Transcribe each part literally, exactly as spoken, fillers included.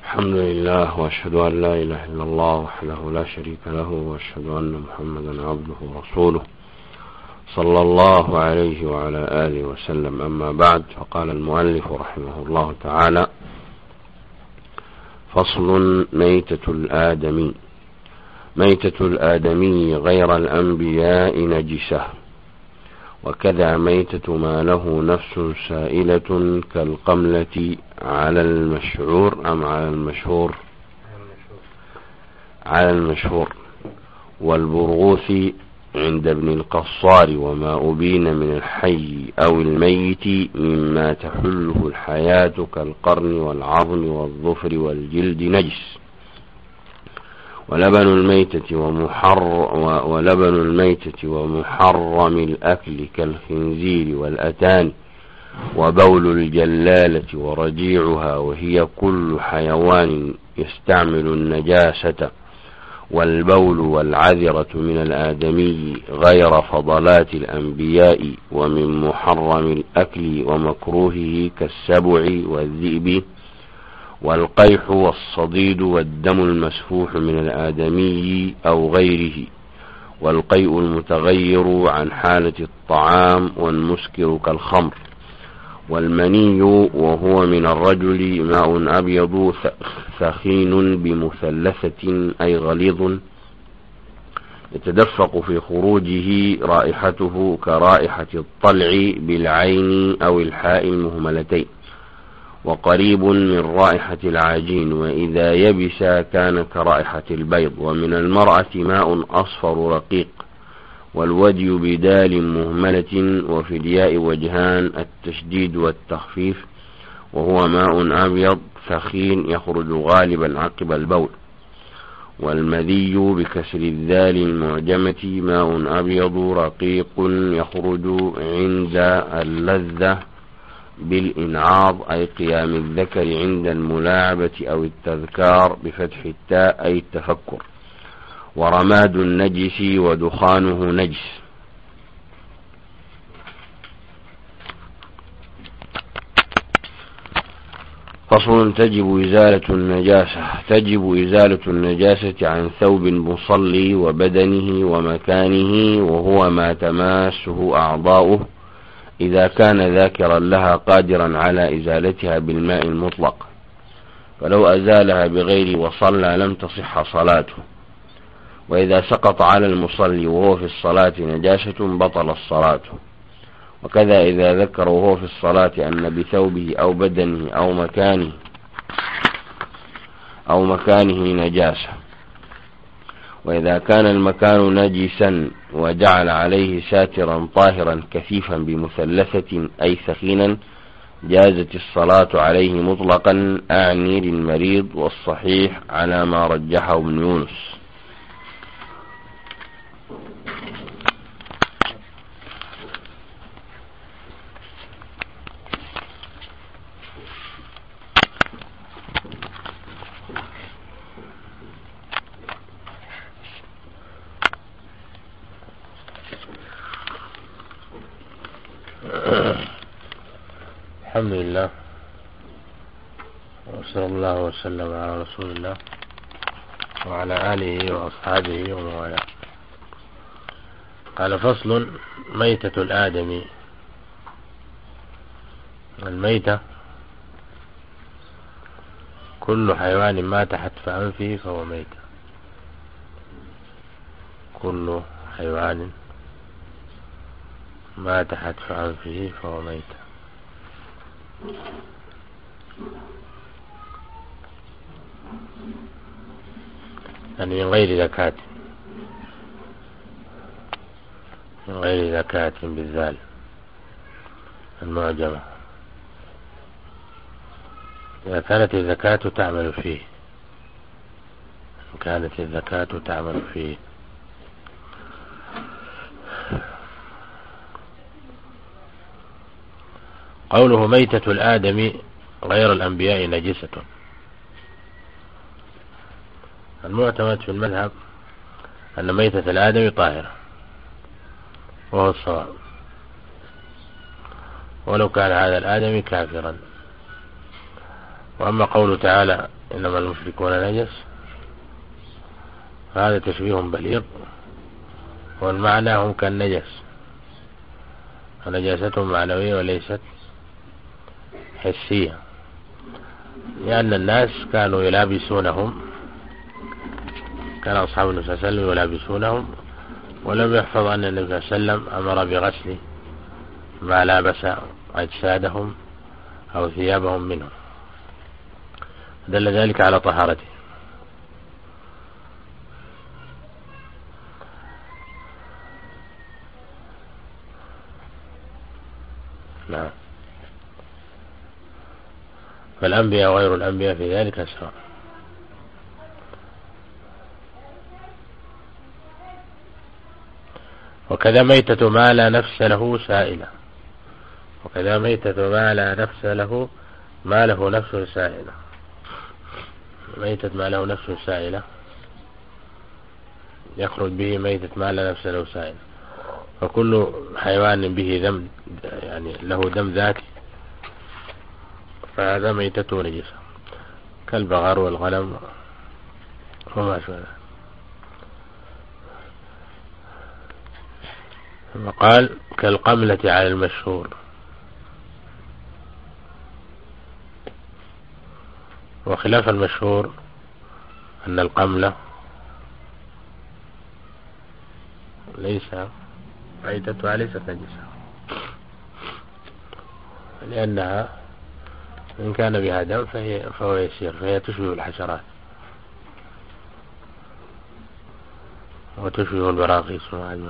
الحمد لله، وأشهد أن لا إله إلا الله وحده لا شريك له، وأشهد أن محمدا عبده ورسوله صلى الله عليه وعلى آله وسلم. أما بعد، فقال المؤلف رحمه الله تعالى: فصل: ميتة الآدمي. ميتة الآدمي غير الأنبياء نجسة، وكذا ميتة ما له نفس سائلة كالقملة على المشعور أم على المشهور على المشهور والبرغوث عند ابن القصار، وما أبين من الحي أو الميت مما تحله الحياة كالقرن والعظم والظفر والجلد نجس. ولبن الميتة ومحر ولبن الميتة ومحرم الأكل كالخنزير والأتان، وبول الجلالة ورجيعها، وهي كل حيوان يستعمل النجاسة، والبول والعذرة من الآدمي غير فضلات الأنبياء، ومن محرم الأكل ومكروهه كالسبع والذئب والقيح والصديد والدم المسفوح من الآدمي أو غيره، والقيء المتغير عن حالة الطعام والمسكر كالخمر، والمني وهو من الرجل ماء أبيض ثخين بمثلثة أي غليظ يتدفق في خروجه رائحته كرائحة الطلع بالعين أو الحاء المهملتين، وقريب من رائحة العجين، وإذا يبس كان كرائحة البيض. ومن المرأة ماء أصفر رقيق، والودي بدال مهملة، وفي الياء وجهان: التشديد والتخفيف، وهو ماء أبيض ثخين يخرج غالبا عقب البول. والمذي بكسر الذال المعجمة ماء أبيض رقيق يخرج عند اللذة بالإنعاض، أي قيام الذكر عند الملاعبة أو التذكار بفتح التاء، أي التفكر. ورماد النجس ودخانه نجس. فصل: تجب إزالة النجاسة. تجب إزالة النجاسة عن ثوب المصلي وبدنه ومكانه، وهو ما تماسه أعضاؤه، إذا كان ذاكرا لها قادرا على إزالتها بالماء المطلق، فلو أزالها بغير وصلى لم تصح صلاته. وإذا سقط على المصلي وهو في الصلاة نجاسة بطل الصلاة. وكذا إذا ذكر وهو في الصلاة أن بثوبه أو بدنه أو مكانه أو مكانه نجاسة. وإذا كان المكان نجسا وجعل عليه ساترا طاهرا كثيفا بمثلثة أي ثخينا جازت الصلاة عليه مطلقا، أعني للمريض، والصحيح على ما رجحه ابن يونس. الحمد لله، وصلى الله وسلم على رسول الله وعلى آله وأصحابه ومن والاه. قال: فصل: ميتة الآدمي. الميتة كل حيوان مات حتف أنفه فهو ميتة. كل حيوان مات حتف أنفه فهو ميتة. يعني من غير زكاة، من غير زكاة بالذال المعجمة، إذا كانت الزكاة تعمل فيه، كانت الزكاة تعمل فيه. قوله ميتة الآدم غير الأنبياء نجسة. المعتمد في المذهب أن ميتة الآدم طاهرة، وهو الصواب، ولو كان هذا الآدم كافرا، وأما قوله تعالى إنما المشركون نجس فهذا تشبيه بليغ، والمعنى هم كالنجس، ونجاستهم معنوية وليست حسية، لأن الناس كانوا يلابسونهم، كان أصحاب النبي صلى الله عليه وسلم يلابسونهم، ولم يحفظ أن النبي صلى الله عليه وسلم أمر بغسل ما لابس أجسادهم أو ثيابهم منهم، دل ذلك على طهارته. نعم. فالأنبياء وغير الأنبياء في ذلك سواء. وكذا ميتة ما لا نفس له سائلة، وكذا ميتة ما لا نفس له ما له نفس سائلة. ميتة ما له نفس سائلة يخرج به ميتة ما لا نفس له سائلة، فكل حيوان به دم يعني له دم ذاتي فهذا ميتته نجسة، كالبغر والغنم وما شابه. وقال كالقملة على المشهور، وخلاف المشهور أن القملة ليس ميتتها ليست نجسة، لأنها إن كان بها دم فهي فهو يسير، فهي تشبه الحشرات وتشبه البراغيث.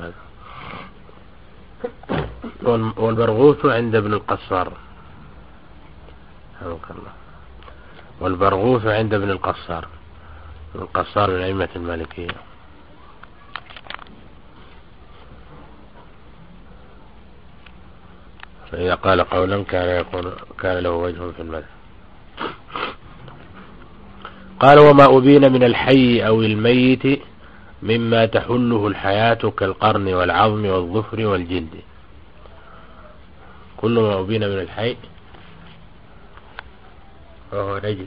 والبرغوث عند ابن القصار، والبرغوث عند ابن القصار، ابن القصار من أئمة المالكية، فإذا قال قولا كان يكون كان له وجه في المذهب. قال وما أبين من الحي أو الميت مما تحله الحياة كالقرن والعظم والظفر والجلد. كل ما أبين من الحي فهو نجس،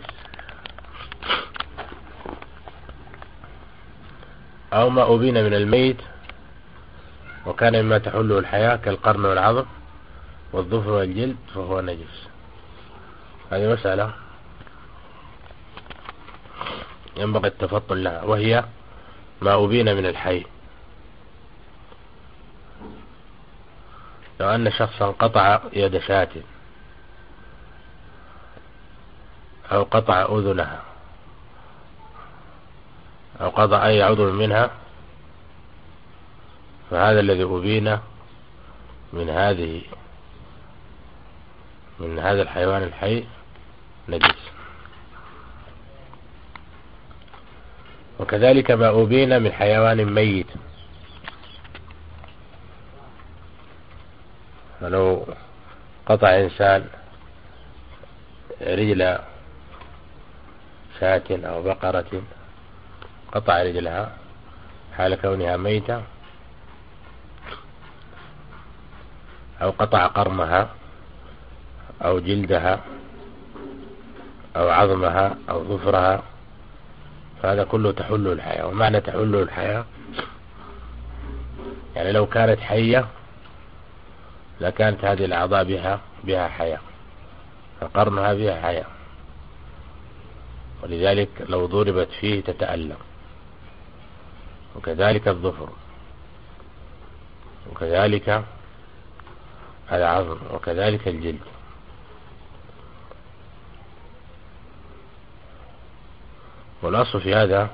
أو ما أبين من الميت وكان مما تحله الحياة كالقرن والعظم والظفر والجلد فهو نجس. هذه مسألة ينبغي التفطن لها، وهي ما أبين من الحي. لو أن شخصا قطع يد شاة أو قطع أذنها أو قطع أي عضو منها، فهذا الذي أبين من هذه من هذا الحيوان الحي نجس. وكذلك ما أبين من حيوان ميت، فلو قطع إنسان رجل شاة أو بقرة، قطع رجلها حال كونها ميتة، أو قطع قرمها أو جلدها أو عظمها أو ظفرها، فهذا كله تحله الحياة. ومعنى تحله الحياة يعني لو كانت حية لكانت هذه الأعضاء بها بها حياة، فقرنها بها حياة، ولذلك لو ضربت فيه تتألم. وكذلك الظفر، وكذلك العظم، وكذلك الجلد. والأصل في هذا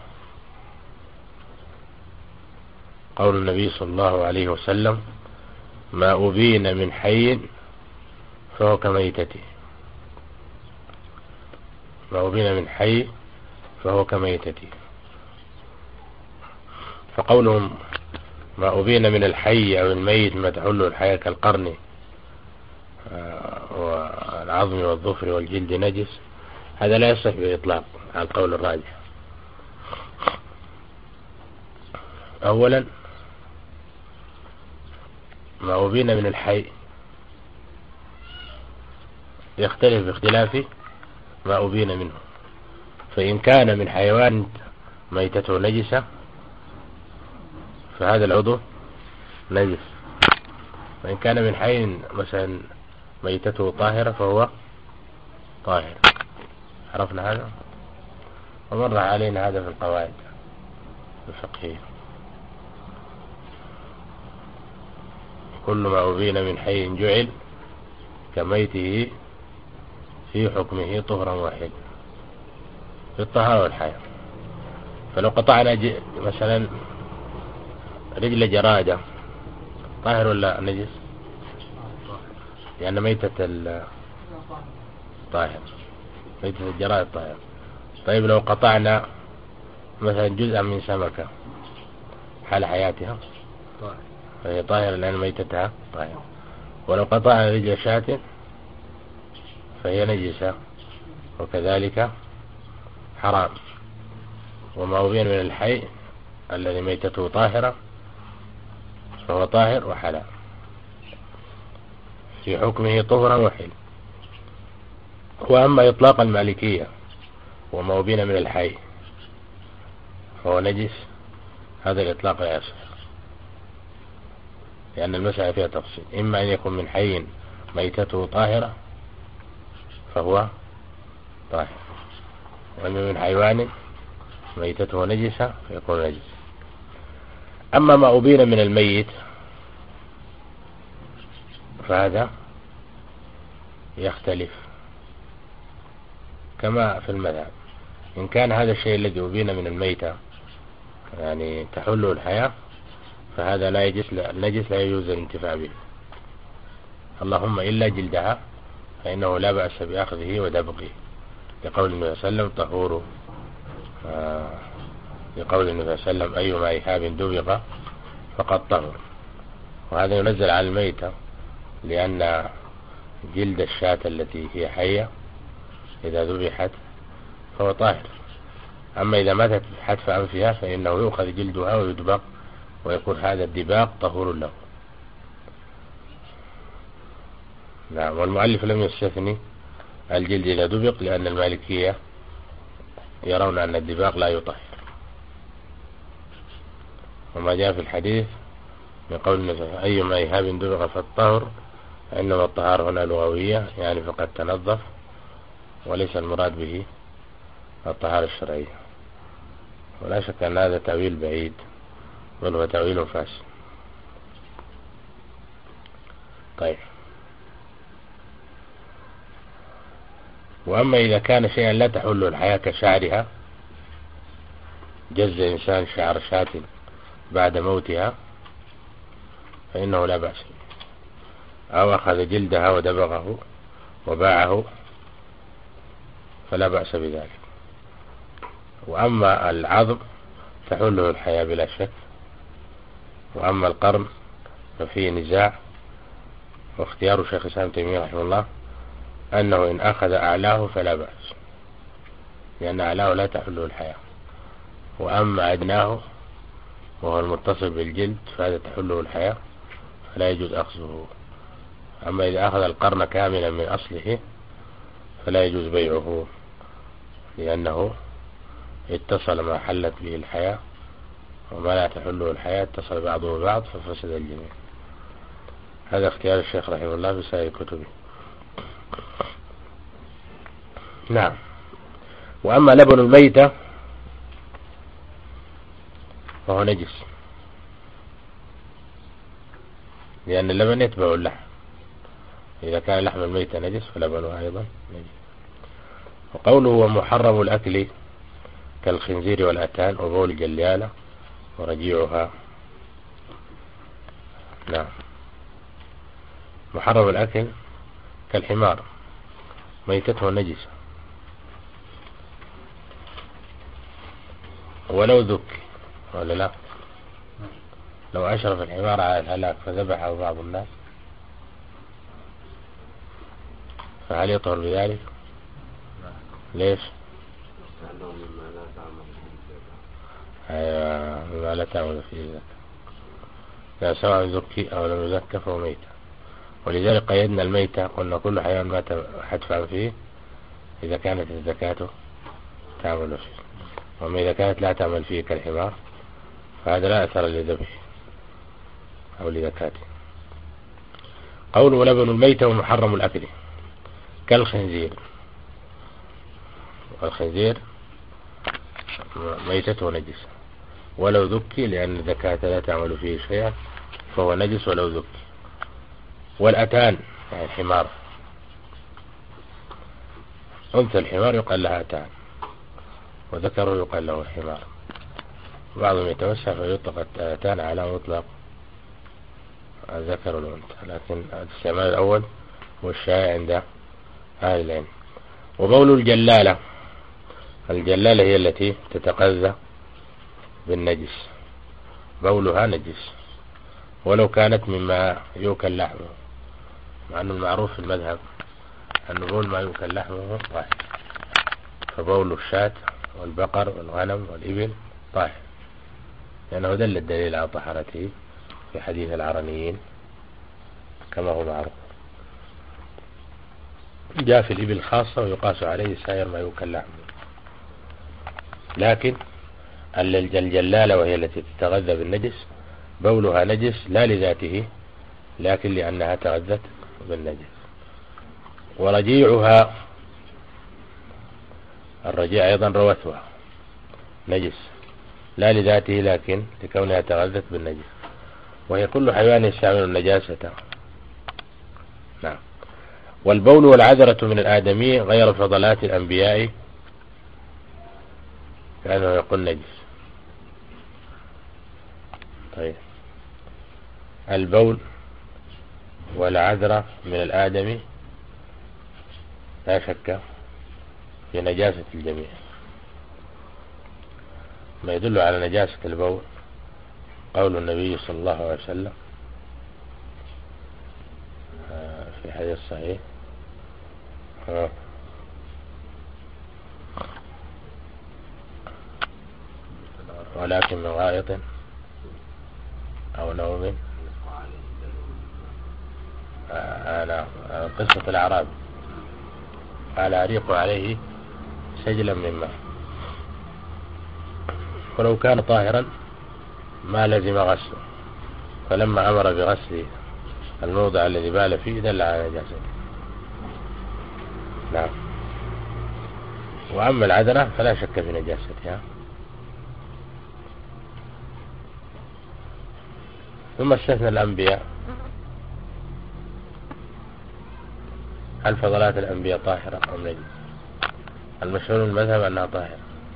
قول النبي صلى الله عليه وسلم ما أبين من حي فهو كميتته، ما أبين من حي فهو كميتته. فقولهم ما أبين من الحي أو الميت ما تحله الحياة كالقرن والعظم والظفر والجلد نجس، هذا لا يصح بإطلاق على القول الراجح. أولا ما أبين من الحي يختلف باختلاف ما أبين منه. فإن كان من حيوان ميتته نجسة فهذا العضو نجس، وإن كان من حي مثلا ميتته طاهرة فهو طاهر. عرفنا هذا، ومر علينا هذا في القواعد الفقهية. كل ما أبين من حي جعل كميته في حكمه طهرا واحد في الطهارة والحياة. فلو قطعنا مثلا رجل جرادة طاهر ولا نجس؟ لأن ميتة الطاهر، ميتة الجراد طاهر. طيب لو قطعنا مثلا جزءا من سمكة حال حياتها فهي طاهرة لأن ميتتها طاهرة. ولو قطعنا رجل شاة فهي نجسة وكذلك حرام. وما أبين من الحي الذي ميتته طاهرة فهو طاهر وحلال في حكمه طهرا وحل. وأما إطلاق المالكية وما أبين من الحي فهو نجس، هذا الإطلاق لا يصح، لأن المسألة فيها تفصيل. إما أن يكون من حي ميتته طاهرة فهو طاهر، وإما من حيوان ميتته نجسة فيكون نجس. أما ما أبين من الميت فهذا يختلف كما في المذهب. إن كان هذا الشيء الذي أبين من الميتة يعني تحله الحياة فهذا لا يجوز، النجس لا يجوز الانتفاع به، اللهم إلا جلدها فإنه لا بأس بأخذه ودبغه، لقول النبي صلى الله عليه وسلم طهور، آه لقول النبي صلى الله عليه وسلم أيما إهاب دبغ فقد طهر. وهذا ينزل على الميتة لأن جلد الشاة التي هي حية إذا ذبحت فهو طاهر. أما إذا ماتت حتف أنفها فإنه يؤخذ جلدها ويدبغ ويكون هذا الدباغ طهور له. نعم. والمؤلف لم يستثني الجلد إذا دبغ لأن المالكية يرون أن الدباغ لا يطهر، وما جاء في الحديث من قول النبي أيما إهاب دبغ فالطهر، إنما الطهارة هنا لغوية يعني فقد تنظف، وليس المراد به الطهارة الشرعية. ولا شك أن هذا تأويل بعيد بل هو تأويل فاسد. طيب، وأما إذا كان شيئا لا تحل الحياة كشعرها، جز إنسان شعر شاة بعد موتها فإنه لا بأس، أو أخذ جلدها ودبغه وباعه فلا بأس بذلك. وأما العظم تحله الحياة بلا شك. وأما القرن ففيه نزاع، واختيار شيخ الإسلام تيمية رحمه الله أنه إن أخذ أعلاه فلا بأس، لأن أعلاه لا تحله الحياة. وأما أدناه وهو المتصل بالجلد فهذا تحله الحياة فلا يجوز أخذه. أما إذا أخذ القرن كاملا من أصله فلا يجوز بيعه، لأنه اتصل ما حلت به الحياة، وما لا تحله الحياة اتصل بعضه ببعض ففسد الجميع. هذا اختيار الشيخ رحمه الله في سائر كتبه. نعم. وأما لبن الميتة فهو نجس، لأن اللبن يتبع اللحم، إذا كان لحم الميتة نجس فلبنه أيضا نجس. وقوله ومحرم الأكل كالخنزير والأتان وبول الجليالة ورجيعها. نعم. محرم الأكل كالحمار ميتته نجسة ولو ذك، ولا لا؟ لو أشرف الحمار على الهلاك فذبحه بعض الناس فهل يطهر بذلك؟ ليش؟ أيوة، مما لا تعمل فيه ذلك، لا سواء ذكي أو لم يزكى فهو ميتة. ولذلك قيدنا الميتة، قلنا كل حيوان مات حتفا فيه إذا كانت الزكاة تعمل فيه. وما إذا كانت لا تعمل فيه كالحمار فهذا لا أثر لذبحه أو لزكاته. قول ولبن الميت ومحرم الأكل كالخنزير، والخنزير ميتته نجس ولو ذكي، لأن الزكاة لا تعمل فيه شيئا فهو نجس ولو ذكي. والأتان يعني الحمار، أنثى الحمار يقال لها أتان وذكره يقال له الحمار. بعضهم يتوسع فيطلق الأتان على مطلق الذكر والأنثى، لكن الاستعمال الأول هو الشائع عند أهل العلم. وبول الجلالة، الجلالة هي التي تتغذى بالنجس، بولها نجس ولو كانت مما يؤكل لحمه، مع أنه المعروف في المذهب أن بول ما يؤكل لحمه طاهر، فبول الشاة والبقر والغنم والإبل طاهر، لأنه دل الدليل على طهارته في حديث العرنيين كما هو معروف. جاء في الإبل خاصة ويقاس عليه سائر ما يؤكل لحمه. لكن الجلالة وهي التي تتغذى بالنجس بولها نجس لا لذاته لكن لأنها تغذت بالنجس. ورجيعها، الرجيع أيضا روثها نجس لا لذاته لكن لكونها تغذت بالنجس، وهي كل حيوان يستعمل النجاسة. نعم. والبول والعذرة من الآدمي غير فضلات الأنبياء كأنه يقول نجس. طيب، البول والعذرة من الآدمي لا شك في نجاسة الجميع. ما يدل على نجاسة البول قول النبي صلى الله عليه وسلم في حديث صحيح ولكن من غائط أو نوم. أنا قصة الأعراب قال أريق عليه سجلا من ماء، ولو كان طاهرا ما لزم غسله، فلما أمر بغسل الموضع الذي بال فيه دل على نجاسته. نعم. وأما العذرة فلا شك في نجاستها. ثم استثنى الأنبياء. هل فضلات الأنبياء طاهرة أو نجس؟ المشهور من المذهب أنها طاهرة،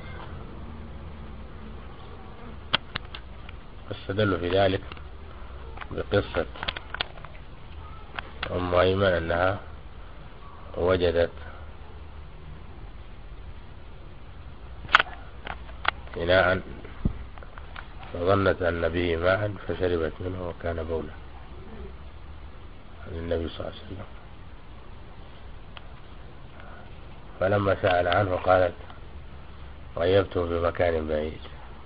واستدلوا في ذلك بقصة أم أيمن أنها وجدت إناء فظنت أن به ماء فشربت منه وكان بولا للنبي صلى الله عليه وسلم، فلما سأل عنه قالت غيبته بمكان بعيد،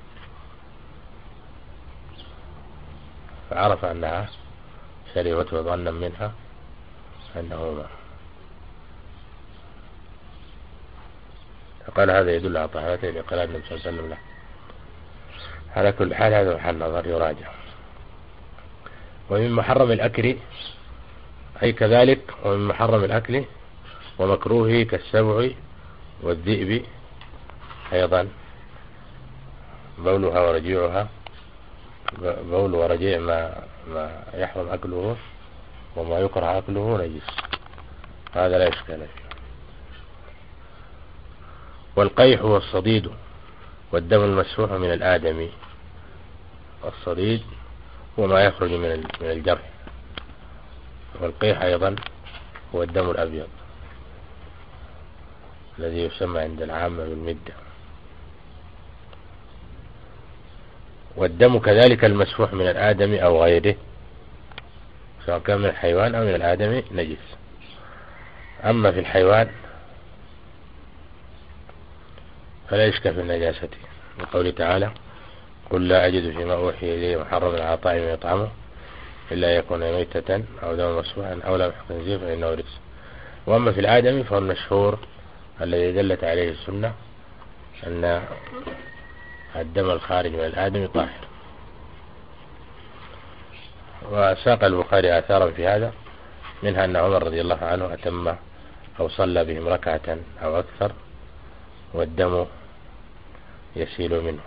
فعرف أنها شربته ظنا منها أنه ماء، فقال هذا يدل على طهارته لقراءة النبي صلى الله عليه وسلم له. على كل حال هذا محل نظر يراجع. ومن محرم الأكل أي كذلك ومن محرم الأكل ومكروهه كالسبع والذئب أيضا بولها ورجيعها، بول ورجيع ما, ما يحرم أكله وما يكره أكله نجس، هذا لا إشكال فيه. والقيح والصديد والدم المسفوح من الآدمي، الصديد هو ما يخرج من الجرح، والقيح أيضا هو الدم الأبيض الذي يسمى عند العامة بالمدة. والدم كذلك المسفوح من الآدمي أو غيره سواء كان من الحيوان أو من الآدمي نجس. أما في الحيوان فلا يشك في النجاسة، وقوله تعالى قل لا أجد فيما أوحي إليه محرما على طاعم يطعمه إلا يكون ميتة أو دم مسفوحا أو لحم خنزير فإنه رجس. وأما في الآدمي فهو المشهور الذي دلت عليه السنة أن الدم الخارج من الآدم طاهر. وساق البخاري آثارا في هذا، منها أن عمر رضي الله عنه أتم أو صلى بهم ركعة أو أكثر والدم يسيل منه،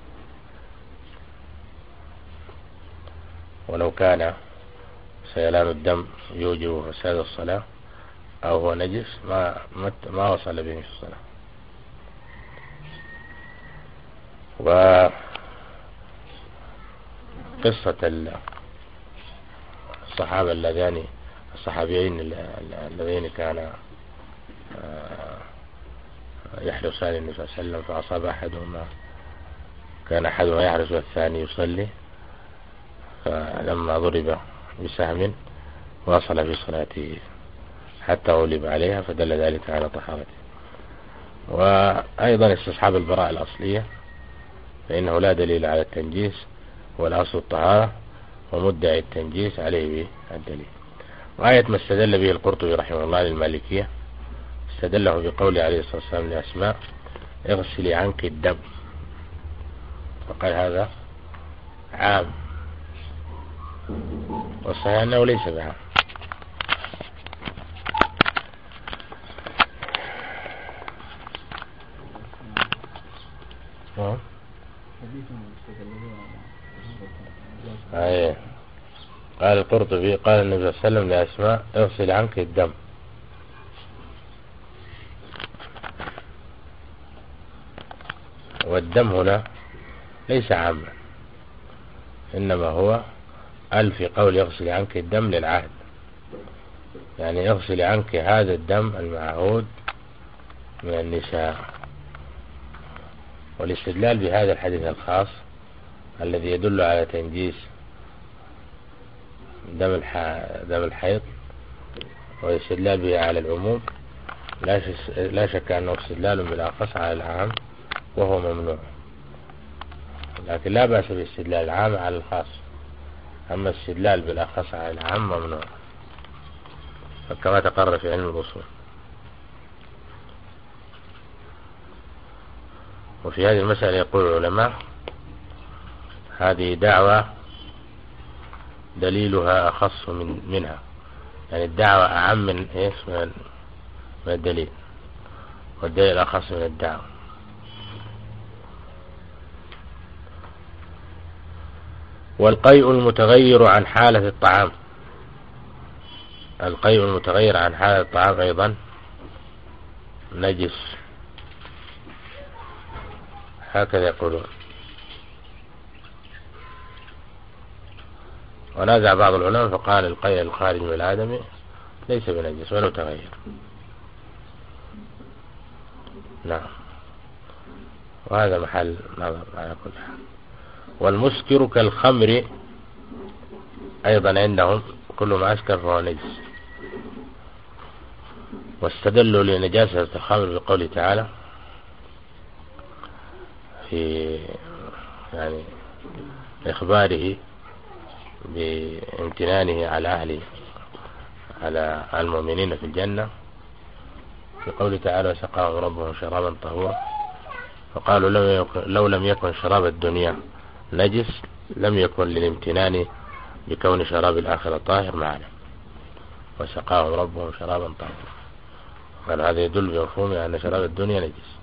ولو كان سيلان الدم يوجب فساد الصلاة أو هو نجس ما ما وصل بهم في الصلاة. وقصة الصحابة اللذان الصحابيين اللذين كان يحرسان النبي صلى الله عليه وسلم فأصاب أحدهما، كان أحدهما يحرس والثاني يصلي، فلما ضرب بسهم واصل في صلاته حتى غلب عليها، فدل ذلك على طهارته. وأيضا استصحاب البراءة الأصلية، فإنه لا دليل على التنجيس والأصل الطهارة، ومدعي التنجيس عليه بالدليل. وآية ما استدل به القرطبي رحمه الله للمالكية، استدله بقول عليه الصلاة والسلام لأسماء اغسلي عنك الدم، فقال هذا عام، والصحيح أنه ليس بعام. أيه. قال القرطبي قال النبي صلى الله عليه وسلم لأسماء اغسل عنك الدم، والدم هنا ليس عاما، إنما هو قال في قول يغسل عنك الدم للعهد، يعني يغسل عنك هذا الدم المعهود من النساء. والاستدلال بهذا الحديث الخاص الذي يدل على تنجيس دم دم الحيض، والاستدلال به على العموم لا شك أنه استدلال بالأخص على العام وهو ممنوع، لكن لا بأس باستدلال العام على الخاص، أما الاستدلال بالأخص على العام ممنوع، كما تقرر في علم الأصول. وفي هذه المسألة يقول العلماء هذه دعوة دليلها أخص من منها، يعني الدعوة أعم من إيش من الدليل، والدليل أخص من الدعوة. والقيء المتغير عن حالة الطعام، القيء المتغير عن حالة الطعام أيضا نجس، هكذا يقولون. ونازع بعض العلماء فقال القيء الخارج من الآدمي ليس بنجس ولو تغير. نعم، وهذا محل نظر على كل حال. والمسكر كالخمر أيضا عندهم كل ما أسكر فهو نجس، واستدلوا لنجاسة الخمر بقوله تعالى في يعني إخباره بامتنانه على أهله على المؤمنين في الجنة، في قوله تعالى وسقاهم ربهم شرابا طهورا، فقالوا لو لم يكن شراب الدنيا نجس لم يكن للامتنان بكون شراب الآخرة طاهر معنا، وسقاهم ربهم شرابا طهورا، قال هذا يدل بمفهوم أن شراب الدنيا نجس.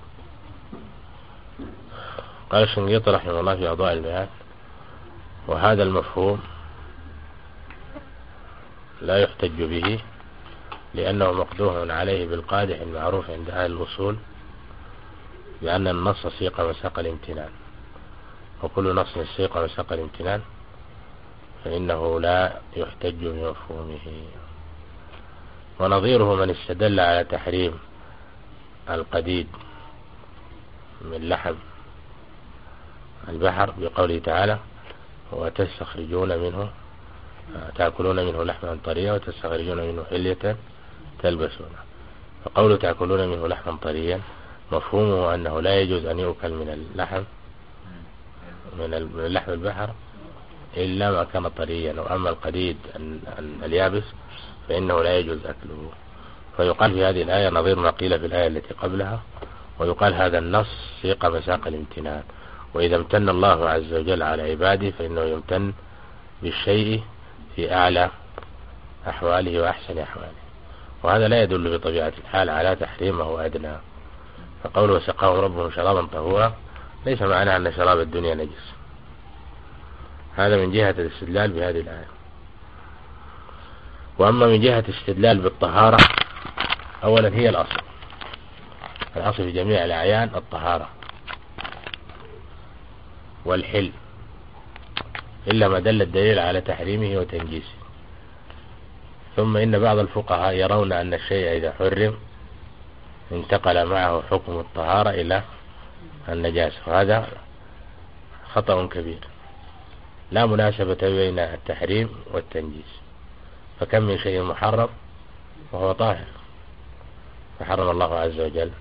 قال الشنقيطي رحمه الله في أضواء البيان وهذا المفهوم لا يحتج به لأنه مقدوح عليه بالقادح المعروف عند أهل الأصول بأن النص سيق مساق الامتنان، وكل نص سيق مساق الامتنان فإنه لا يحتج بمفهومه. ونظيره من استدل على تحريم القديد من لحم البحر بقوله تعالى وتستخرجون منه تأكلون منه لحما طريا وتستخرجون منه حلية تلبسونه، فقوله تأكلون منه لحما طريا مفهومه أنه لا يجوز أن يؤكل من اللحم من لحم البحر إلا ما كان طريا، وأما القديد اليابس فإنه لا يجوز أكله. فيقال في هذه الآية نظير ما قيل في الآية التي قبلها، ويقال هذا النص سيق مساق الامتنان. وإذا امتن الله عز وجل على عباده فإنه يمتن بالشيء في أعلى أحواله وأحسن أحواله، وهذا لا يدل بطبيعة الحال على تحريمه وأدنى. فقوله وسقاهم ربهم شرابا طهورا ليس معناه أن شراب الدنيا نجس، هذا من جهة الاستدلال بهذه الآية. وأما من جهة الاستدلال بالطهارة، أولا هي الأصل، الأصل في جميع الأعيان الطهارة والحل، إلا ما دل الدليل على تحريمه وتنجيسه. ثم إن بعض الفقهاء يرون أن الشيء إذا حرم انتقل معه حكم الطهارة إلى النجاسة، وهذا خطأ كبير، لا مناسبة بين التحريم والتنجيس. فكم من شيء محرم وهو طاهر، فحرم الله عز وجل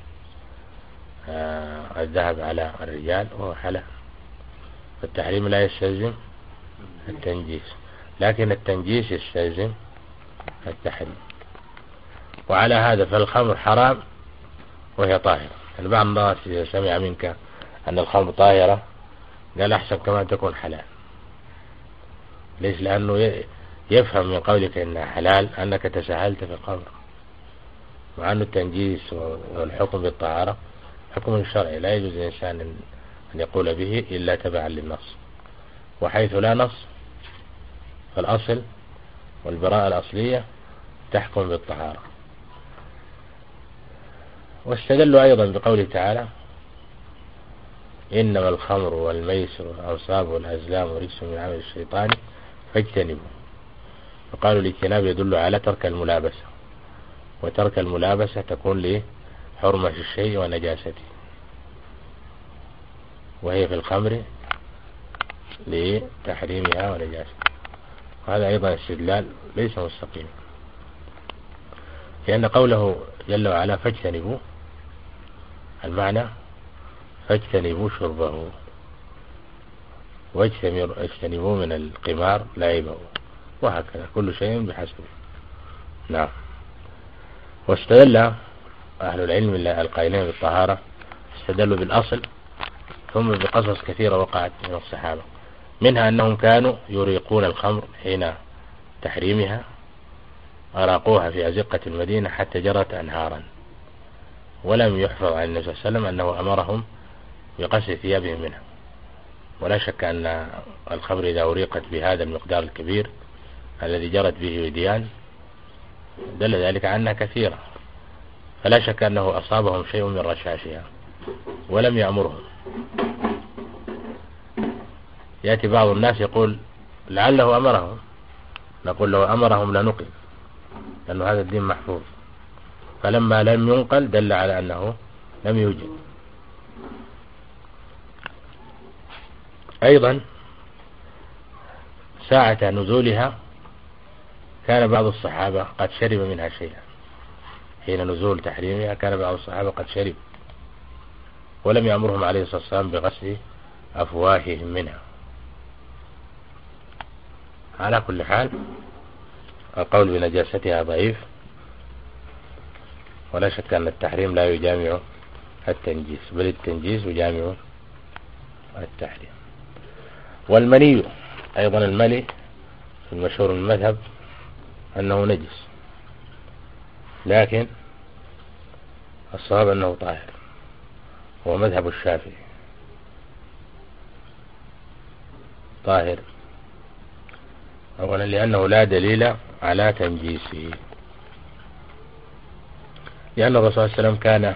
آه الذهب على الرجال وهو حلال، فالتحريم لا يستلزم التنجيس، لكن التنجيس يستلزم التحريم. وعلى هذا فالخمر حرام وهي طاهرة. يعني بعض الناس إذا سمع منك أن الخمر طاهرة قال أحسن كمان تكون حلال، ليس لأنه يفهم من قولك إنها حلال أنك تساهلت في الخمر، مع أن التنجيس والحكم بالطهارة حكم شرعي لا يجوز للإنسان أن يقول به إلا تبعا للنص، وحيث لا نص فالأصل والبراءة الأصلية تحكم بالطهارة. واستدلوا أيضا بقوله تعالى إنما الخمر والميسر والأنصاب والأزلام رجس من عمل الشيطان فاجتنبوا، فقالوا الاجتناب يدل على ترك الملابسة، وترك الملابسة تكون لحرمة الشيء ونجاسته، وهي في الخمر لتحريمها ونجاسته. وهذا أيضا استدلال ليس مستقيم، لأن قوله جل وعلا فاجتنبوا المعنى فاجتنبوا شربه، واجتنبوا من القمار لعبه، وهكذا كل شيء بحسبه. نعم. واستدل أهل العلم القائلين بالطهارة استدلوا بالأصل ثم بقصص كثيرة وقعت من الصحابة، منها أنهم كانوا يريقون الخمر حين تحريمها، أراقوها في أزقة المدينة حتى جرت أنهارا، ولم يحفظ عن النبي صلى الله عليه وسلم أنه أمرهم بغسل ثيابهم منها. ولا شك أن الخمر إذا أريقت بهذا المقدار الكبير الذي جرت به وديان دل ذلك عنها كثيرة، فلا شك أنه أصابهم شيء من رشاشها ولم يأمرهم. يأتي بعض الناس يقول لعله أمرهم، نقول لو أمرهم لنقل، لأن هذا الدين محفوظ، فلما لم ينقل دل على أنه لم يوجد. أيضا ساعة نزولها كان بعض الصحابة قد شرب منها شيئا، حين نزول تحريمها كان بعض الصحابة قد شرب، ولم يأمرهم عليه الصلاة والسلام بغسل أفواههم منها. على كل حال القول بنجاستها ضعيف، ولا شك أن التحريم لا يجامع التنجيس، بل التنجيس يجامع التحريم. والمني أيضا، المني في المشهور من المذهب أنه نجس، لكن الصواب أنه طاهر، هو مذهب الشافعي طاهر، أولا لأنه لا دليل على تنجيسه، لأن الرسول صلى الله عليه وسلم كان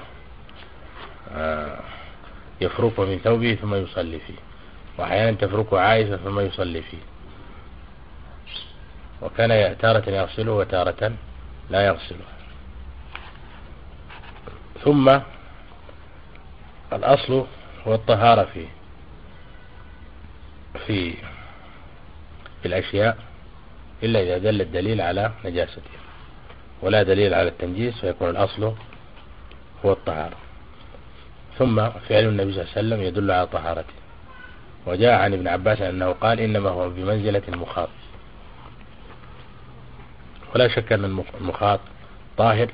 يفركه من ثوبه ثم يصلي فيه، وأحيانا تفركه عائشة ثم يصلي فيه، وكان تارة يغسله وتارة لا يغسله. ثم الأصل هو الطهارة في في في الأشياء إلا إذا دل الدليل على نجاستها، ولا دليل على التنجيس، فيكون الأصل هو الطهارة. ثم فعل النبي صلى الله عليه وسلم يدل على طهارته، وجاء عن ابن عباس أنه قال إنما هو بمنزلة المخاط، ولا شك أن المخاط طاهر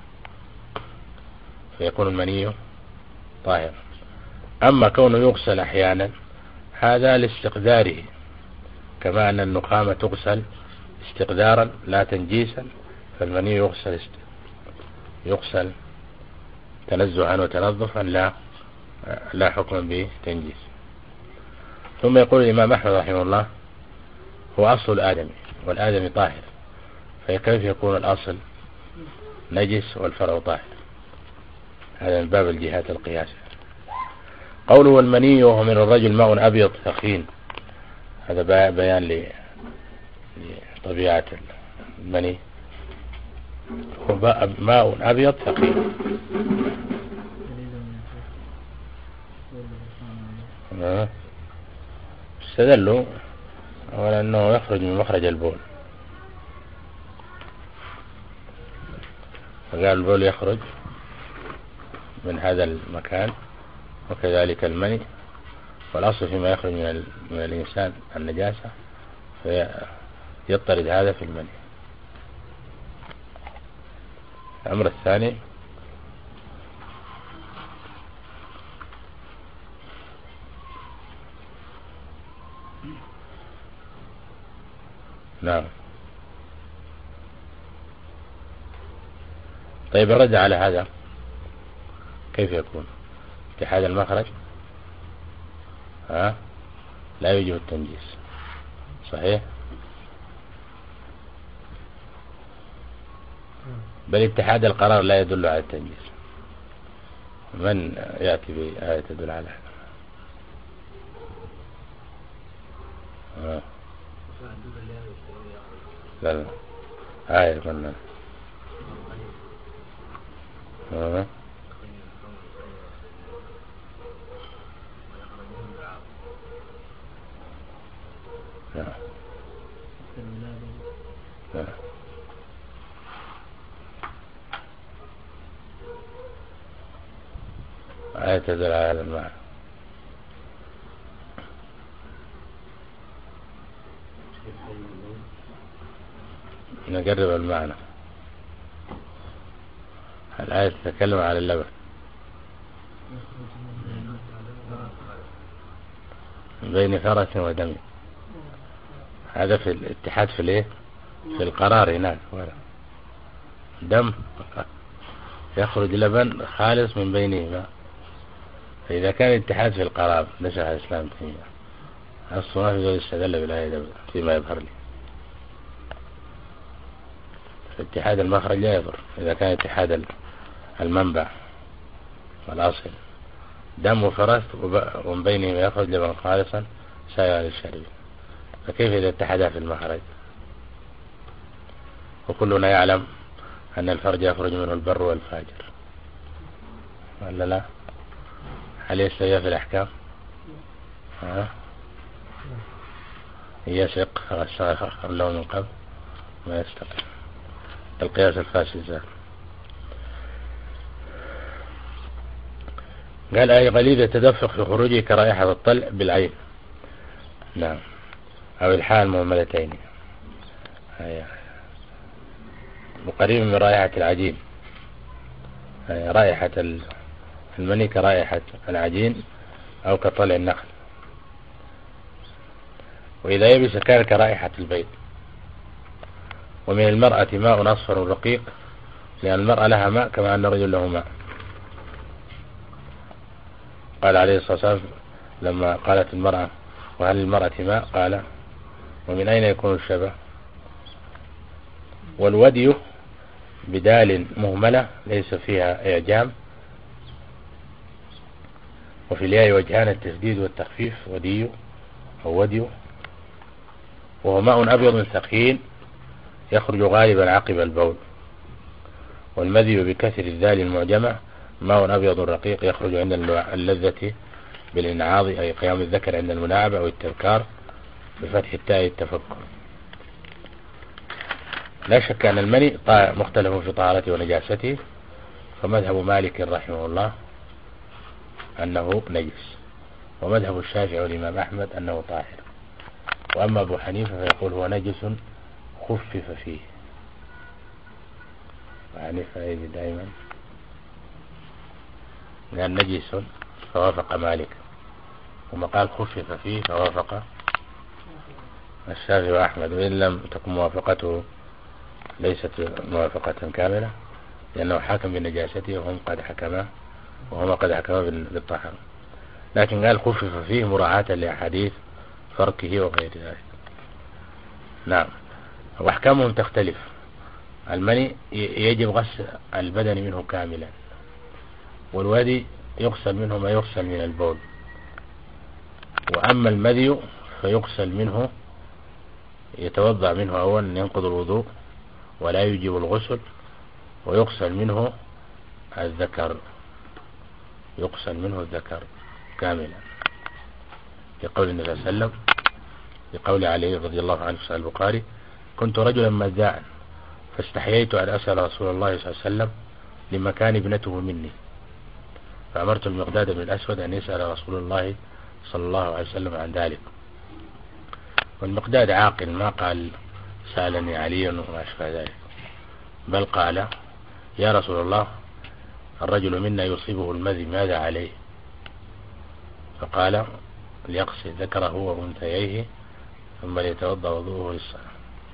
فيكون المني طاهر. أما كونه يغسل أحيانا هذا لاستقداره، كما أن النخامة تغسل استقدارا لا تنجيسا، فالمني يغسل يغسل تنزها وتنظفا لا لا حكما بتنجيس. ثم يقول الإمام أحمد رحمه الله هو أصل الآدمي والآدمي طاهر، فكيف يكون الأصل نجس والفرع طاهر؟ هذا من باب الجهات القياس. قوله والمني وهو من الرجل ماء أبيض ثخين، هذا بيان لطبيعة المني، هو ماء أبيض ثخين. استدلوا أولا أنه يخرج من مخرج البول، فقال البول يخرج من هذا المكان، وكذلك المني، والأصل فيما يخرج من, من الإنسان النجاسة فيضطرد هذا في المني. الأمر الثاني نعم. طيب الرد على هذا كيف يكون؟ اتحاد المخرج ها لا يوجب التنجيس، صحيح؟ بل اتحاد القرار لا يدل على التنجيس. من يأتي بآية تدل على هذا؟ لا لا آية قلنا ها لا لا آية تدل على هذا المعنى. نقرب المعنى. الآية تتكلم على اللبن بين فرس ودم، هذا في الاتحاد في الايه في القرار هناك، دم يخرج لبن خالص من بينهما. فإذا كان الاتحاد في القرار نشأ الإسلام تيمية الصناف يقول استدل بالآية فيما يظهر لي. اتحاد المخرج لا يضر إذا كان اتحاد المنبع والأصل دم وفرس ومن بينهما يخرج لبن خالصا سائغا للشرب، فكيف إذا اتحدا في المخرج؟ وكلنا يعلم أن الفرج يخرج منه البر والفاجر، ولا لا؟ هل يستوي في الأحكام؟ ها؟ يسق غسل له من قبل ما يستقيم القياس الفاسد زال. قال أي غليظ يتدفق في خروجه كرائحة الطلع بالعين، نعم، أو الحال مهملتين، وقريب من رائحة العجين، رائحة المني كرائحة العجين أو كطلع النخل. وإذا يبس كان كرائحة البيض. ومن المرأة ماء أصفر رقيق، لأن المرأة لها ماء كما أن الرجل له ماء. قال عليه الصلاة والسلام لما قالت المرأة وهل للمرأة ماء؟ قال ومن أين يكون الشبه؟ والودي بدال مهملة ليس فيها إعجام، وفي الياء وجهان التسديد والتخفيف، ودي أو ودي، وهو ماء أبيض ثقيل يخرج غالبا عقب البول. والمذي بكسر الذال المعجمة ماء أبيض رقيق يخرج عند اللذة بالإنعاض أي قيام الذكر عند المناعبة أو التذكار بفتح التاء التفكر. لا شك أن المني مختلف في طهارته ونجاسته، فمذهب مالك رحمه الله أنه نجس، ومذهب الشافعي والإمام أحمد أنه طاهر، وأما أبو حنيفة فيقول هو نجس خفف فيه. وحنيفة يجي دائما قال نجس فوافق مالك، وما قال خفف فيه فوافق الشافعي وأحمد، وإن لم تكن موافقته ليست موافقة كاملة، لأنه حاكم بنجاسته وهم قد حكما وهما قد حكما بالطهارة، لكن قال خفف فيه مراعاة لأحاديث فرقه وغير ذلك. نعم. وأحكامهم تختلف. المني يجب غسل البدن منه كاملا، والودي يغسل منه ما يغسل من البول، وأما المذي فيغسل منه، يتوضع منه أولا ينقض الوضوء ولا يجب الغسل، ويغسل منه الذكر، يغسل منه الذكر كاملا، لقول النبي صلى الله عليه وسلم، لقول علي رضي الله عنه في البخاري: كنت رجلا مذاعا فاستحييت أن أسأل رسول الله صلى الله عليه وسلم لمكان ابنته مني، فأمرت المقداد بن الأسود أن يسأل رسول الله صلى الله عليه وسلم عن ذلك. والمقداد عاقل، ما قال سألني علي وما أشبه ذلك، بل قال: يا رسول الله، الرجل منا يصيبه المذي ماذا عليه؟ فقال: ليغسل ذكره وأنثييه ثم ليتوضأ وضوءه للصلاة.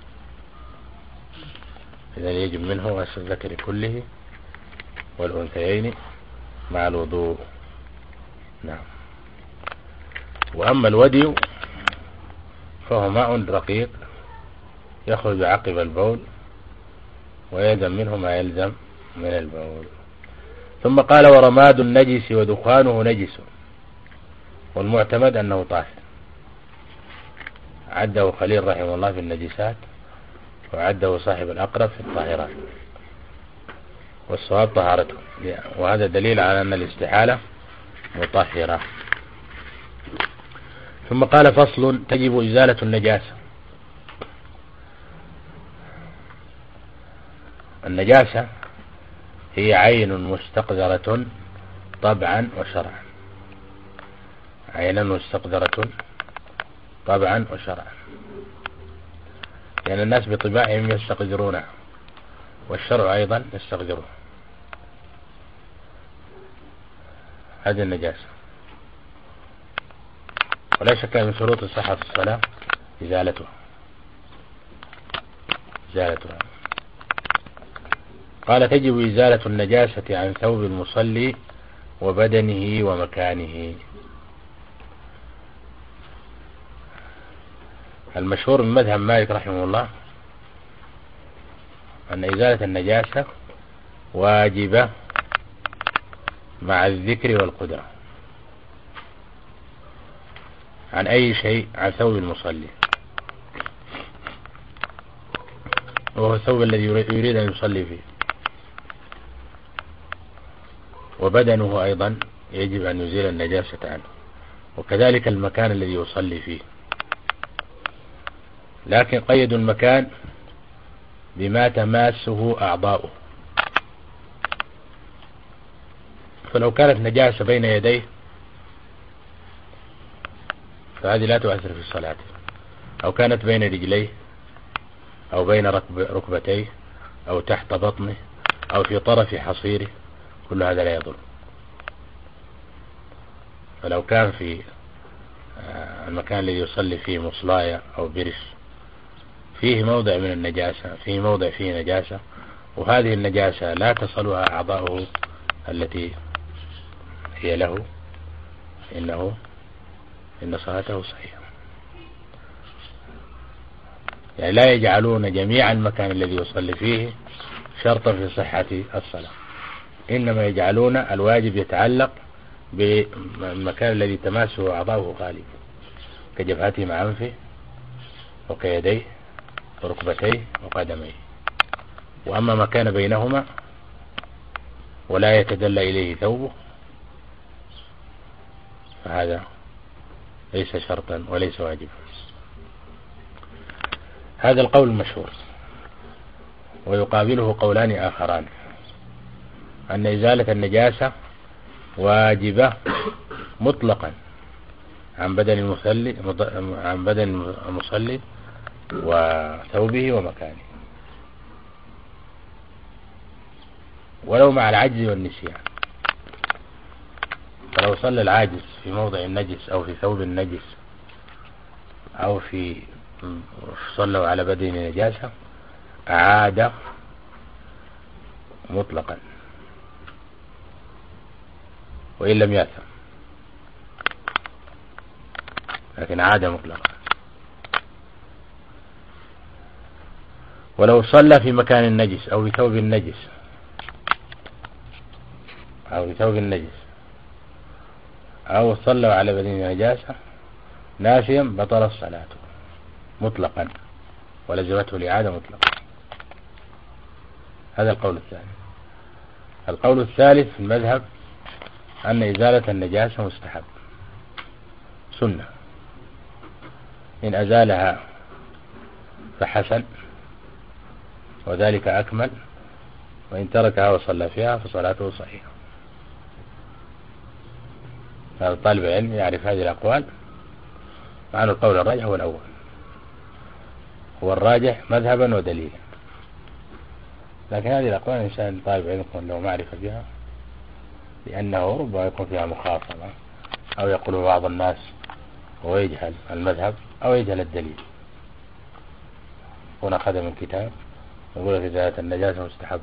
إذا يجب منه غسل الذكر كله والأنثيين مع الوضوء. نعم. وأما الودي فهو ماء رقيق يخرج عقب البول ويلزم منه ما يلزم من البول. ثم قال: ورماد النجس ودخانه نجس، والمعتمد أنه طاهر. عده خليل رحمه الله في النجسات، وعده صاحب الأقرب في الطاهرات، والصواب طهارته، وهذا دليل على أن الاستحالة مطهرة. ثم قال: فصل: تجب إزالة النجاسة. النجاسة هي عين مستقذرة طبعا وشرعا، عين مستقذرة طبعا وشرعا، لأن الناس بطباعهم يستقذرونها، والشرع أيضا يستقذره. هذه النجاسة، ولا شك من شروط صحة الصلاة إزالتها إزالتها قال: تجب إزالة النجاسة عن ثوب المصلي وبدنه ومكانه. المشهور من مذهب مالك رحمه الله أن إزالة النجاسة واجبة مع الذكر والقدرة عن أي شيء، عن ثوب المصلي، وهو الثوب الذي يريد أن يصلي فيه، وبدنه أيضا يجب أن يزيل النجاسة عنه، وكذلك المكان الذي يصلي فيه. لكن قيدوا المكان بما تماسه أعضاؤه، فلو كانت نجاسة بين يديه فهذه لا تؤثر في الصلاة، أو كانت بين رجليه أو بين ركبتيه أو تحت بطنه أو في طرف حصيره، كل هذا لا يضر. فلو كان في المكان الذي يصلي فيه مصلاية أو برش فيه موضع من النجاسة، فيه موضع فيه نجاسة، وهذه النجاسة لا تصلها أعضاؤه التي هي له، إنه إن صلاته صحيحة. يعني لا يجعلون جميع المكان الذي يصلي فيه شرطا في صحة الصلاة، إنما يجعلون الواجب يتعلق بالمكان الذي تماسه أعضاؤه غالبا، كجبهته مع أنفه وكيديه وركبتيه وقدميه. وأما ما كان بينهما ولا يتدلى إليه ثوبه فهذا ليس شرطا وليس واجبا. هذا القول المشهور، ويقابله قولان آخران: أن إزالة النجاسة واجبة مطلقا عن بدن المصلي عن بدن المصلي وثوبه ومكانه. ولو مع العجز والنسيان. فلو صلى العاجز في موضع النجس أو في ثوب النجس أو في صلوا على بدن نجاسة أعاد مطلقا وإن لم يأثم، لكن عاد مطلقا. ولو صلى في مكان النجس أو بثوب النجس أو بثوب النجس أو صلوا على بدن نجاسة ناسيا بطل الصلاة مطلقا ولزمته الإعادة مطلقا. هذا القول الثاني. القول الثالث في المذهب أن إزالة النجاسة مستحب سنة، إن أزالها فحسن وذلك أكمل، وإن تركها وصلى فيها فصلاته صحيحة. هذا طالب العلم يعرف هذه الأقوال، مع أن القول الراجح هو الأول، هو الراجح مذهبا ودليلا. لكن هذه الأقوال الإنسان طالب علم يكون له معرفة بها، لأنه ربما يكون فيها مخاصمة أو يقول بعض الناس ويجهل المذهب أو يجهل الدليل. هنا أخذ من كتاب يقول لك إزالة النجاسة مستحبة.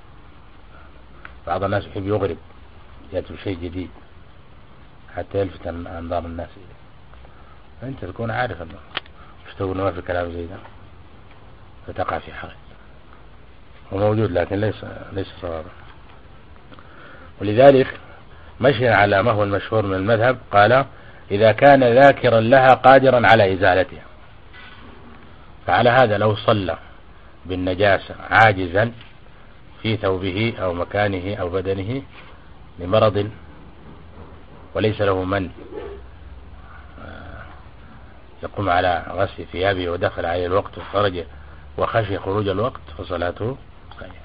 بعض الناس يحب يغرب، يأتي بشيء جديد حتى يلفت أنظار الناس إليه. أنت تكون عارف أنه مش تقول ما في كلام زي ده فتقع في حرج، هو موجود لكن ليس ليس صوابا. ولذلك مشي على ما هو المشهور من المذهب، قال إذا كان ذاكرا لها قادرا على إزالتها. فعلى هذا لو صلى بالنجاسة عاجزا في ثوبه أو مكانه أو بدنه لمرض وليس له من يقوم على غسل ثيابه ودخل عليه الوقت وخرج وخشي خروج الوقت فصلاته صحيحة.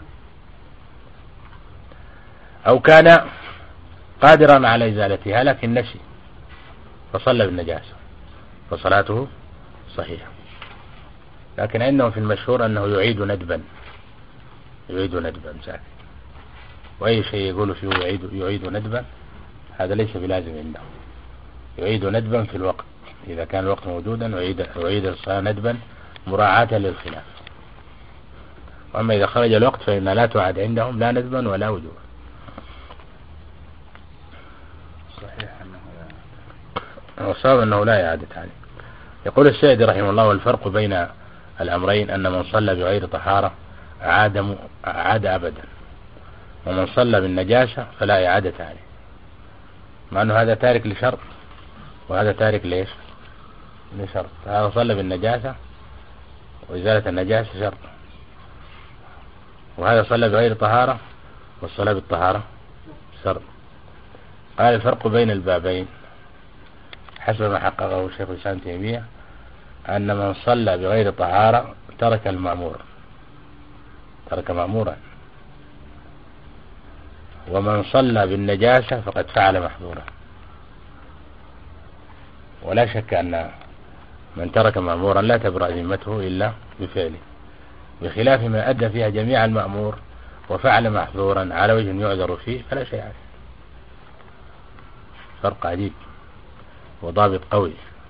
أو كان قادرا على إزالتها لكن نسي فصلى بالنجاسة فصلاته صحيحة. لكن عندهم في المشهور أنه يعيد ندبا، يعيد ندبا ساكت، وأي شيء يقول فيه يعيد, يعيد ندبا هذا ليس بلازم عنده. يعيد ندبا في الوقت، إذا كان الوقت موجودا يعيد, يعيد الصلاة ندبا مراعاة للخلاف. وأما إذا خرج الوقت فإن لا تعد عندهم لا ندبا ولا وجوبا. صحيح أنه الصواب أنه لا إعادة عليه. يقول السعدي رحمه الله: والفرق بين الأمرين أن من صلى بغير طهارة أعاد, أعاد أبدا، ومن صلى بالنجاسة فلا إعادة عليه. مع أنه هذا تارك لشرط وهذا تارك ليش لشرط. هذا صلى بالنجاسة وإزالة النجاسة شرط، وهذا صلى بغير طهارة والصلاة بالطهارة شرط. قال الفرق بين البابين حسب ما حققه الشيخ الإسلام ابن تيمية أن من صلى بغير طهارة ترك المأمور، ترك مأمورا، ومن صلى بالنجاسة فقد فعل محظورا. ولا شك أن من ترك مأمورا لا تبرأ ذمته إلا بفعله، بخلاف ما أدى فيها جميع المأمور وفعل محظورا على وجه يعذر فيه فلا شيء عليه. فرق عجيب وضابط قوي.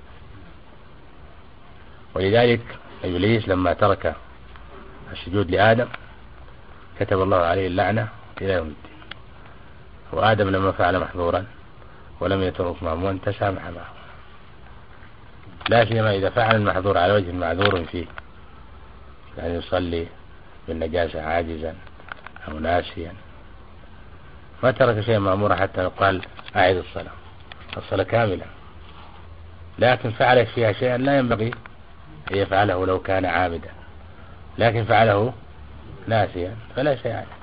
ولذلك إبليس لما ترك السجود لآدم كتب الله عليه اللعنة إلى يوم الدين، وآدم لما فعل محظورا ولم يترك مأمورا تسامح معه، لا سيما إذا فعل المحظور على وجه معذور فيه، يعني يصلي بالنجاسة عاجزا أو ناسيا، ما ترك شيئا مأمورا حتى يقال أعيد الصلاة، الصلاة كاملة، لكن فعل فيها شيئا لا ينبغي أن يفعله لو كان عامدا، لكن فعله ناسيا فلا شيء عليه.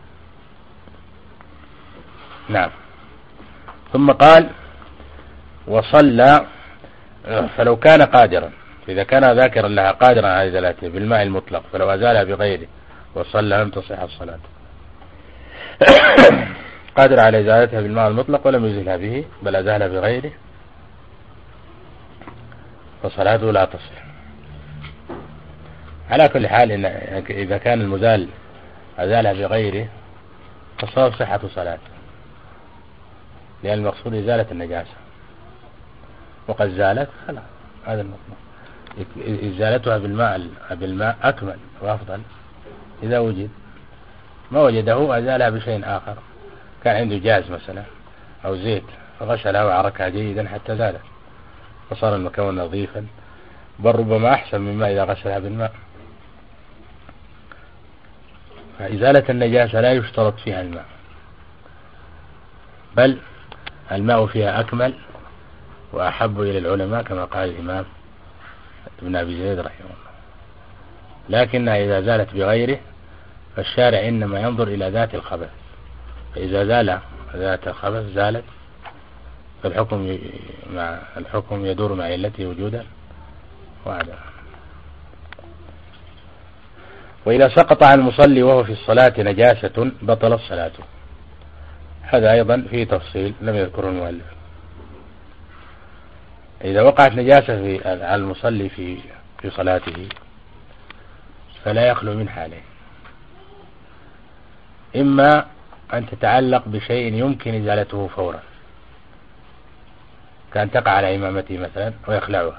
نعم. ثم قال: وصلى فلو كان قادرا، إذا كان ذاكرا لها قادرا على إزالته بالماء المطلق فلو أزالها بغيره وصلى لم تصح الصلاة. قادر على إزالتها بالماء المطلق ولم يزلها به بل أزالها بغيره فصلاته لا تصح. على كل حال إن إذا كان المزال أزالها بغيره فصار صحة صلاة، لأن المقصود إزالة النجاسة، وقد زالت خلاص، هذا المطلوب. إزالتها بالماء بالماء أكمل وأفضل إذا وجد. ما وجده أزالها بشيء آخر، كان عنده جاز مثلا أو زيت فغسلها وعركها جيدا حتى زالت فصار المكان نظيفا، بل ربما أحسن مما إذا غسلها بالماء. فإزالة النجاسة لا يشترط فيها الماء، بل الماء فيها أكمل وأحب إلى العلماء كما قال الإمام ابن أبي زيد رحمه الله. لكنها إذا زالت بغيره فالشارع إنما ينظر إلى ذات الخبث، فإذا زال ذات الخبث زالت، فالحكم مع الحكم يدور مع علته وجودا وعدما. وإذا سقط عن المصلي وهو في الصلاة نجاسة بطلت صلاته. هذا أيضا فيه تفصيل لم يذكره المؤلف. إذا وقعت نجاسة في على المصلي في في صلاته فلا يخلو من حالين: إما أن تتعلق بشيء يمكن إزالته فورا، كان تقع على إمامته مثلا ويخلعها،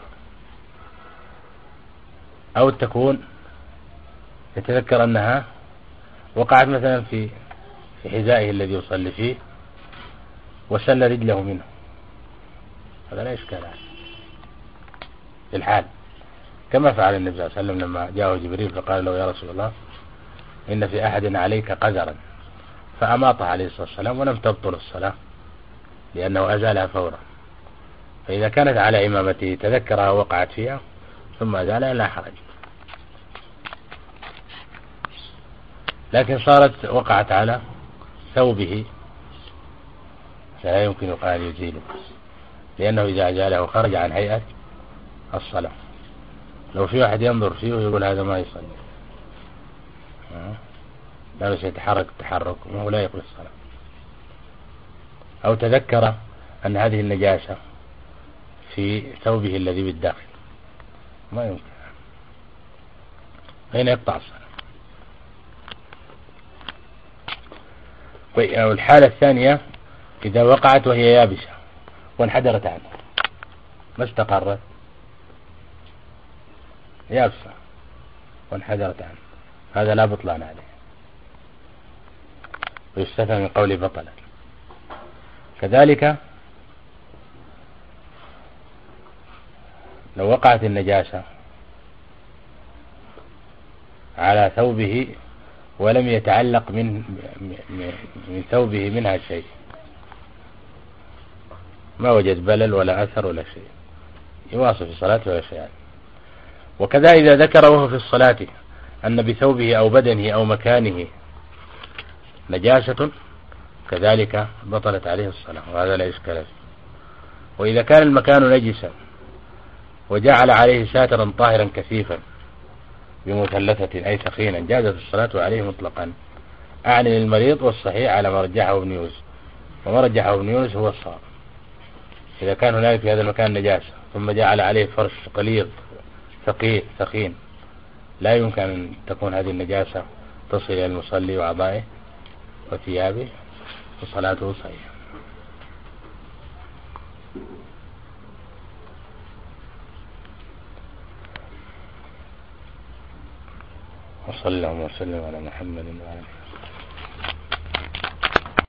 أو تكون يتذكر أنها وقعت مثلا في في حذائه الذي يصلي فيه وسل رجله منه، هذا لا إشكال عليه في الحال، كما فعل النبي صلى الله عليه وسلم لما جاءه جبريل فقال له: يا رسول الله، إن في أحد عليك قذرا، فأماطه عليه الصلاة والسلام ولم تبطل الصلاة لأنه أزالها فورا. فإذا كانت على إمامته تذكرها وقعت فيها ثم أزالها لا حرج. لكن صارت وقعت على ثوبه فلا يمكن يقال يزيله، لأنه إذا أزاله خرج عن هيئة الصلاة. لو في واحد ينظر فيه ويقول هذا ما يصلي، لا بس يتحرك التحرك وهو لا يقبل الصلاة. أو تذكر أن هذه النجاسة في ثوبه الذي بالداخل، ما يمكن، هنا يقطع الصلاة. والحالة الثانية إذا وقعت وهي يابسة وانحدرت عنه، ما استقرت، يابسة وانحدرت عنه، هذا لا بطلان عليه، ويستثنى من قوله بطلت. كذلك لو وقعت النجاسة على ثوبه ولم يتعلق من من ثوبه منها شيء، ما وجد بلل ولا أثر ولا شيء، يواصل في صلاته ولا شيء. وكذا إذا ذكر وهو في الصلاة أن بثوبه أو بدنه أو مكانه نجاسة كذلك بطلت عليه الصلاة، وهذا لا إشكال فيه. وإذا كان المكان نجسا وجعل عليه ساترا طاهرا كثيفا بمثلثة أي ثقينا جازت الصلاة عليه مطلقا، أعني للمريض والصحيح على ما رجحه ابن يونس، وما رجحه ابن يونس هو الصواب. إذا كان هناك في هذا المكان نجاسة ثم جعل عليه فرش قليظ ثقيل ثقين لا يمكن أن تكون هذه النجاسة تصل إلى المصلي وأعضائه وثيابه وصلاته صحيحة. وصلى الله وسلم على محمد وعلى آله.